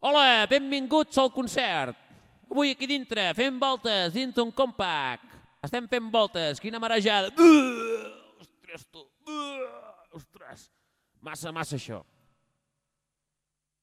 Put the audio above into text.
Hola, benvinguts al concert. Avui aquí dintre fem voltes dins un compact. Estem fent voltes, quina marejada. Ostres, tu. Ostres, massa això.